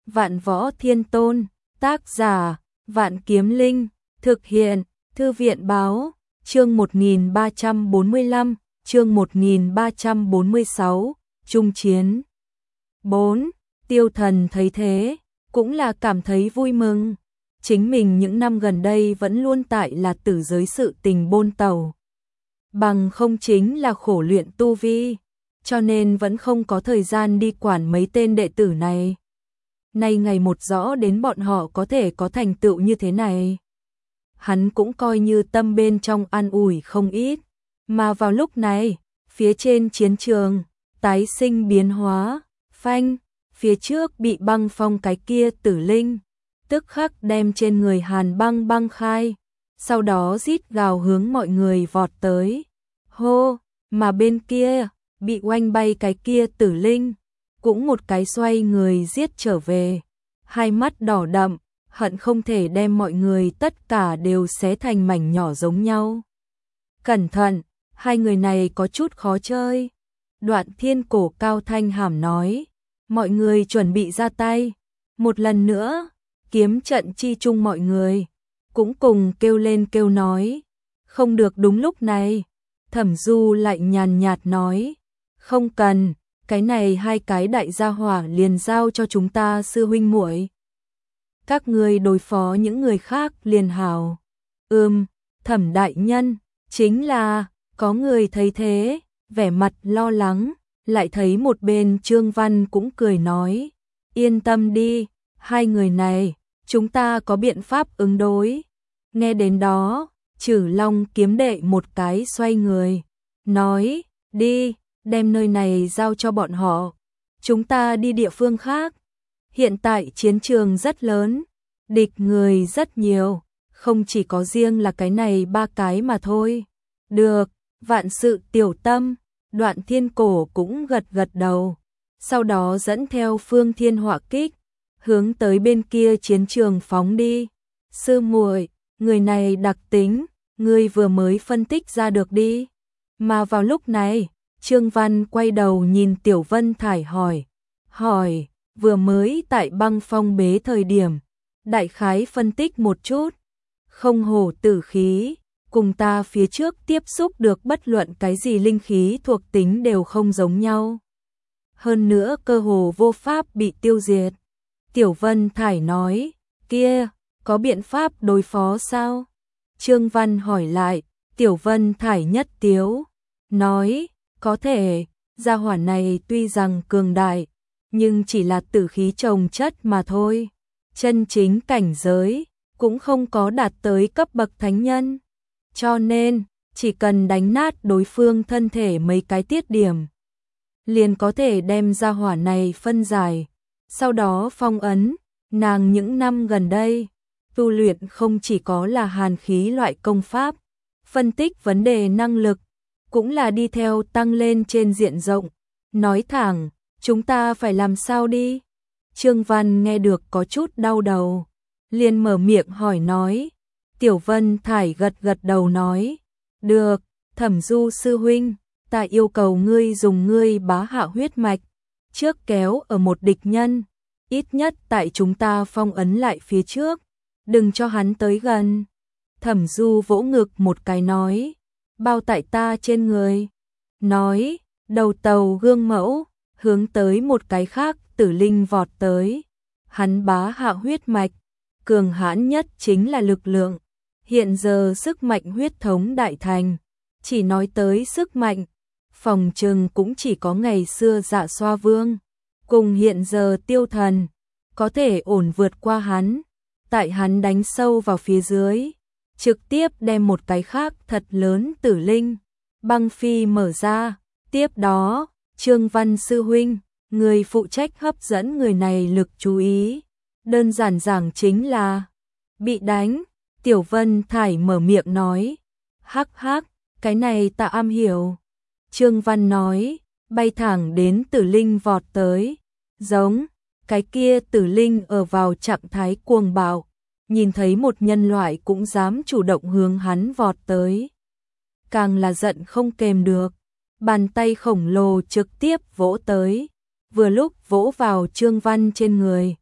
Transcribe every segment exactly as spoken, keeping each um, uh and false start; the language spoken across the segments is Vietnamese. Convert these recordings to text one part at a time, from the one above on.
Vạn Võ Thiên Tôn, tác giả, Vạn Kiếm Linh, thực hiện, Thư viện báo, chương một nghìn ba trăm bốn mươi lăm, chương một nghìn ba trăm bốn mươi sáu, Trung Chiến. bốn. Tiêu Thần thấy thế, cũng là cảm thấy vui mừng. Chính mình những năm gần đây vẫn luôn tại là tử giới sự tình bôn tàu. Bằng không chính là khổ luyện tu vi, cho nên vẫn không có thời gian đi quản mấy tên đệ tử này. Nay ngày một rõ đến bọn họ có thể có thành tựu như thế này. Hắn cũng coi như tâm bên trong an ủi không ít. Mà vào lúc này, phía trên chiến trường, tái sinh biến hóa, phanh, phía trước bị băng phong cái kia tử linh, tức khắc đem trên người Hàn Băng băng khai, sau đó rít gào hướng mọi người vọt tới. Hô, mà bên kia, bị oanh bay cái kia tử linh, cũng một cái xoay người giết trở về, hai mắt đỏ đậm, hận không thể đem mọi người tất cả đều xé thành mảnh nhỏ giống nhau. Cẩn thận, hai người này có chút khó chơi. Đoạn Thiên Cổ cao thanh hàm nói, mọi người chuẩn bị ra tay. Một lần nữa, kiếm trận chi chung mọi người, cũng cùng kêu lên kêu nói, không được đúng lúc này. Thẩm Du lại nhàn nhạt nói, không cần, cái này hai cái đại gia hỏa liền giao cho chúng ta sư huynh muội. Các ngươi đối phó những người khác liền hảo. Ừm, Thẩm đại nhân, chính là, có người thấy thế, vẻ mặt lo lắng, lại thấy một bên Trương Văn cũng cười nói, yên tâm đi, hai người này, chúng ta có biện pháp ứng đối. Nghe đến đó, Trử Long kiếm đệ một cái xoay người, nói, đi, đem nơi này giao cho bọn họ, chúng ta đi địa phương khác. Hiện tại chiến trường rất lớn, địch người rất nhiều, không chỉ có riêng là cái này ba cái mà thôi. Được, vạn sự tiểu tâm. Đoạn Thiên Cổ cũng gật gật đầu, sau đó dẫn theo Phương Thiên Hỏa Kích, hướng tới bên kia chiến trường phóng đi. Sư muội, người này đặc tính, ngươi vừa mới phân tích ra được đi. Mà vào lúc này, Trương Văn quay đầu nhìn Tiểu Vân Thải hỏi, hỏi, vừa mới tại băng phong bế thời điểm, đại khái phân tích một chút, không hổ tử khí, cùng ta phía trước tiếp xúc được bất luận cái gì linh khí thuộc tính đều không giống nhau. Hơn nữa cơ hồ vô pháp bị tiêu diệt. Tiểu Vân Thải nói, kia, có biện pháp đối phó sao? Trương Văn hỏi lại, Tiểu Vân Thải nhất tiếu, nói, có thể, gia hỏa này tuy rằng cường đại, nhưng chỉ là tử khí trồng chất mà thôi. Chân chính cảnh giới, cũng không có đạt tới cấp bậc thánh nhân. Cho nên, chỉ cần đánh nát đối phương thân thể mấy cái tiết điểm, liền có thể đem gia hỏa này phân giải, sau đó phong ấn. Nàng những năm gần đây, tu luyện không chỉ có là hàn khí loại công pháp, phân tích vấn đề năng lực, cũng là đi theo tăng lên trên diện rộng. Nói thẳng, chúng ta phải làm sao đi? Trương Văn nghe được có chút đau đầu, liền mở miệng hỏi nói. Tiểu Vân Thải gật gật đầu nói, được, Thẩm Du sư huynh, ta yêu cầu ngươi dùng ngươi bá hạ huyết mạch, trước kéo ở một địch nhân, ít nhất tại chúng ta phong ấn lại phía trước, đừng cho hắn tới gần. Thẩm Du vỗ ngực một cái nói, bao tại ta trên người. Nói, đầu tàu gương mẫu, hướng tới một cái khác tử linh vọt tới. Hắn bá hạ huyết mạch, cường hãn nhất chính là lực lượng. Hiện giờ sức mạnh huyết thống đại thành, chỉ nói tới sức mạnh, phòng trừng cũng chỉ có ngày xưa Dạ Xoa Vương, cùng hiện giờ Tiêu Thần, có thể ổn vượt qua hắn. Tại hắn đánh sâu vào phía dưới, trực tiếp đem một cái khác thật lớn tử linh, băng phi mở ra. Tiếp đó, Trương Văn sư huynh, người phụ trách hấp dẫn người này lực chú ý. Đơn giản giảng chính là, bị đánh. Tiểu Vân Thải mở miệng nói, hắc hắc, cái này ta am hiểu. Trương Văn nói, bay thẳng đến tử linh vọt tới, giống, cái kia tử linh ở vào trạng thái cuồng bạo, nhìn thấy một nhân loại cũng dám chủ động hướng hắn vọt tới. Càng là giận không kềm được, bàn tay khổng lồ trực tiếp vỗ tới, vừa lúc vỗ vào Trương Văn trên người,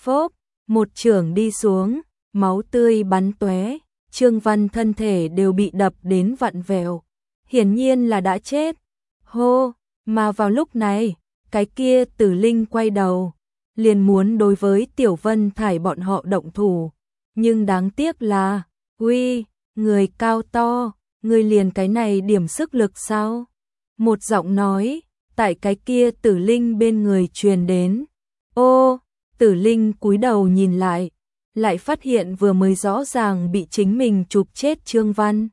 phốp, một chưởng đi xuống, máu tươi bắn tóe, Trương Văn thân thể đều bị đập đến vặn vẹo, hiển nhiên là đã chết. Hô, mà vào lúc này, cái kia Tử Linh quay đầu, liền muốn đối với Tiểu Vân Thải bọn họ động thủ, nhưng đáng tiếc là, uy, người cao to, người liền cái này điểm sức lực sao? Một giọng nói, tại cái kia Tử Linh bên người truyền đến. Ô, Tử Linh cúi đầu nhìn lại, lại phát hiện vừa mới rõ ràng bị chính mình chụp chết Trương Văn.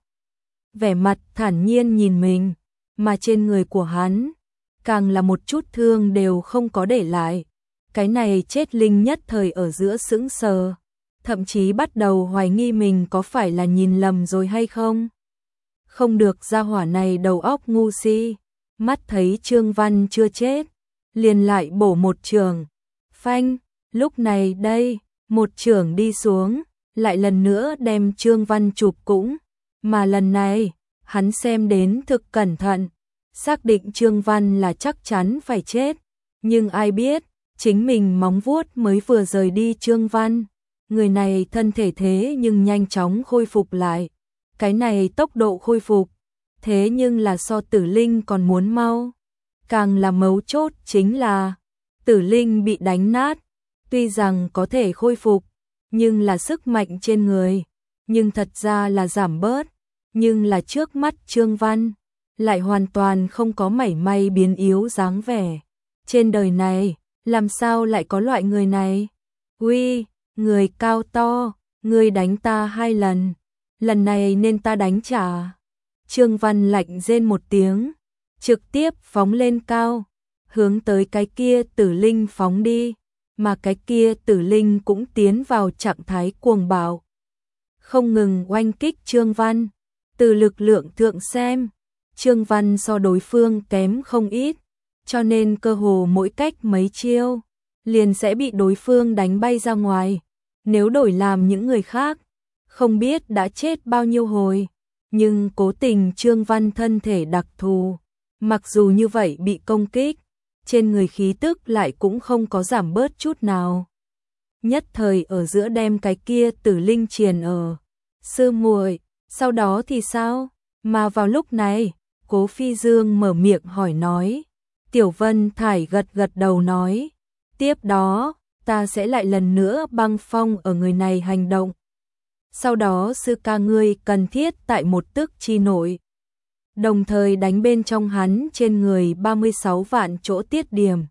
Vẻ mặt thản nhiên nhìn mình, mà trên người của hắn, càng là một chút thương đều không có để lại. Cái này chết linh nhất thời ở giữa sững sờ, thậm chí bắt đầu hoài nghi mình có phải là nhìn lầm rồi hay không. Không được, gia hỏa này đầu óc ngu si, mắt thấy Trương Văn chưa chết, liền lại bổ một chưởng. Phanh, lúc này đây, một chưởng đi xuống, lại lần nữa đem Trương Văn chụp cũng, mà lần này, hắn xem đến thực cẩn thận, xác định Trương Văn là chắc chắn phải chết, nhưng ai biết, chính mình móng vuốt mới vừa rời đi Trương Văn, người này thân thể thế nhưng nhanh chóng khôi phục lại, cái này tốc độ khôi phục, thế nhưng là so Tử Linh còn muốn mau, càng là mấu chốt chính là, Tử Linh bị đánh nát, tuy rằng có thể khôi phục, nhưng là sức mạnh trên người, nhưng thật ra là giảm bớt, nhưng là trước mắt Trương Văn, lại hoàn toàn không có mảy may biến yếu dáng vẻ. Trên đời này, làm sao lại có loại người này? Uy, người cao to, ngươi đánh ta hai lần, lần này nên ta đánh trả. Trương Văn lạnh rên một tiếng, trực tiếp phóng lên cao, hướng tới cái kia Tử Linh phóng đi, mà cái kia Tử Linh cũng tiến vào trạng thái cuồng bạo. Không ngừng oanh kích Trương Văn, từ lực lượng thượng xem, Trương Văn so đối phương kém không ít, cho nên cơ hồ mỗi cách mấy chiêu, liền sẽ bị đối phương đánh bay ra ngoài. Nếu đổi làm những người khác, không biết đã chết bao nhiêu hồi, nhưng cố tình Trương Văn thân thể đặc thù, mặc dù như vậy bị công kích, trên người khí tức lại cũng không có giảm bớt chút nào. Nhất thời ở giữa đem cái kia Tử Linh triền ở. Sư muội, sau đó thì sao? Mà vào lúc này, Cố Phi Dương mở miệng hỏi nói. Tiểu Vân Thải gật gật đầu nói. Tiếp đó, ta sẽ lại lần nữa băng phong ở người này hành động. Sau đó sư ca ngươi cần thiết tại một tức chi nội. Đồng thời đánh bên trong hắn trên người ba mươi sáu vạn chỗ tiết điểm.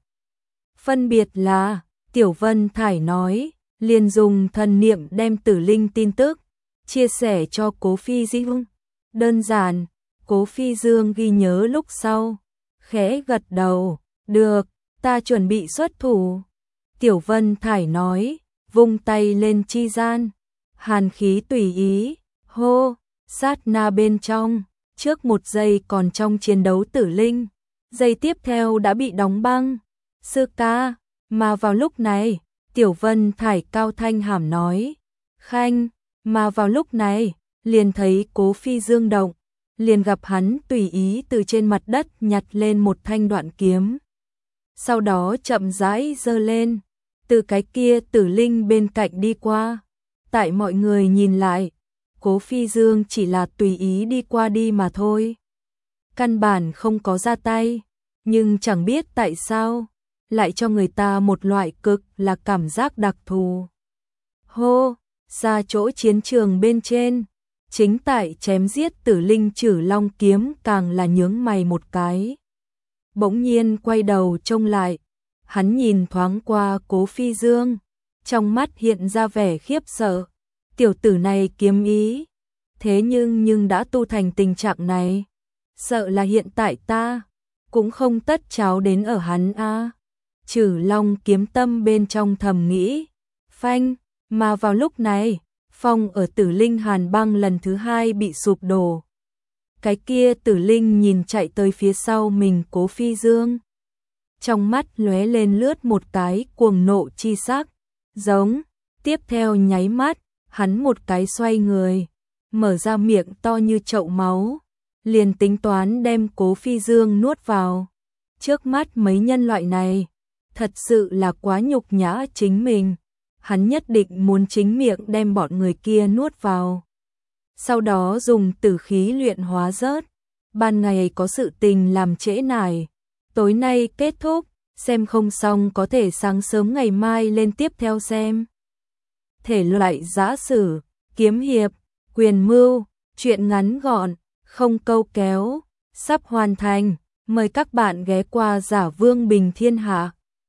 Phân biệt là, Tiểu Vân Thải nói, liền dùng thần niệm đem Tử Linh tin tức, chia sẻ cho Cố Phi Dương. Đơn giản, Cố Phi Dương ghi nhớ lúc sau, khẽ gật đầu, được, ta chuẩn bị xuất thủ. Tiểu Vân Thải nói, vung tay lên chi gian, hàn khí tùy ý, hô, sát na bên trong, trước một giây còn trong chiến đấu Tử Linh, giây tiếp theo đã bị đóng băng. Sư ca, mà vào lúc này, Tiểu Vân Thải cao thanh hàm nói, khanh, mà vào lúc này, liền thấy Cố Phi Dương động, liền gặp hắn tùy ý từ trên mặt đất nhặt lên một thanh đoạn kiếm. Sau đó chậm rãi giơ lên, từ cái kia Tử Linh bên cạnh đi qua. Tại mọi người nhìn lại, Cố Phi Dương chỉ là tùy ý đi qua đi mà thôi. Căn bản không có ra tay, nhưng chẳng biết tại sao, lại cho người ta một loại cực là cảm giác đặc thù. Hô, ra chỗ chiến trường bên trên, chính tại chém giết Tử Linh Trử Long kiếm càng là nhướng mày một cái. Bỗng nhiên quay đầu trông lại, hắn nhìn thoáng qua Cố Phi Dương, trong mắt hiện ra vẻ khiếp sợ. Tiểu tử này kiếm ý, thế nhưng nhưng đã tu thành tình trạng này, sợ là hiện tại ta cũng không tất cháo đến ở hắn a. À. Trử Long kiếm tâm bên trong thầm nghĩ, phanh, mà vào lúc này, phong ở Tử Linh hàn băng lần thứ hai bị sụp đổ. Cái kia Tử Linh nhìn chạy tới phía sau mình Cố Phi Dương, trong mắt lóe lên lướt một cái cuồng nộ chi sắc, giống, tiếp theo nháy mắt, hắn một cái xoay người, mở ra miệng to như chậu máu, liền tính toán đem Cố Phi Dương nuốt vào. Trước mắt mấy nhân loại này, thật sự là quá nhục nhã chính mình, hắn nhất định muốn chính miệng đem bọn người kia nuốt vào. Sau đó dùng tử khí luyện hóa rớt. Ban ngày có sự tình làm trễ nải, tối nay kết thúc, xem không xong có thể sáng sớm ngày mai lên tiếp theo xem. Thể loại giã sử, kiếm hiệp, quyền mưu, truyện ngắn gọn, không câu kéo, sắp hoàn thành, mời các bạn ghé qua Giả Vương Bình Thiên Hạ.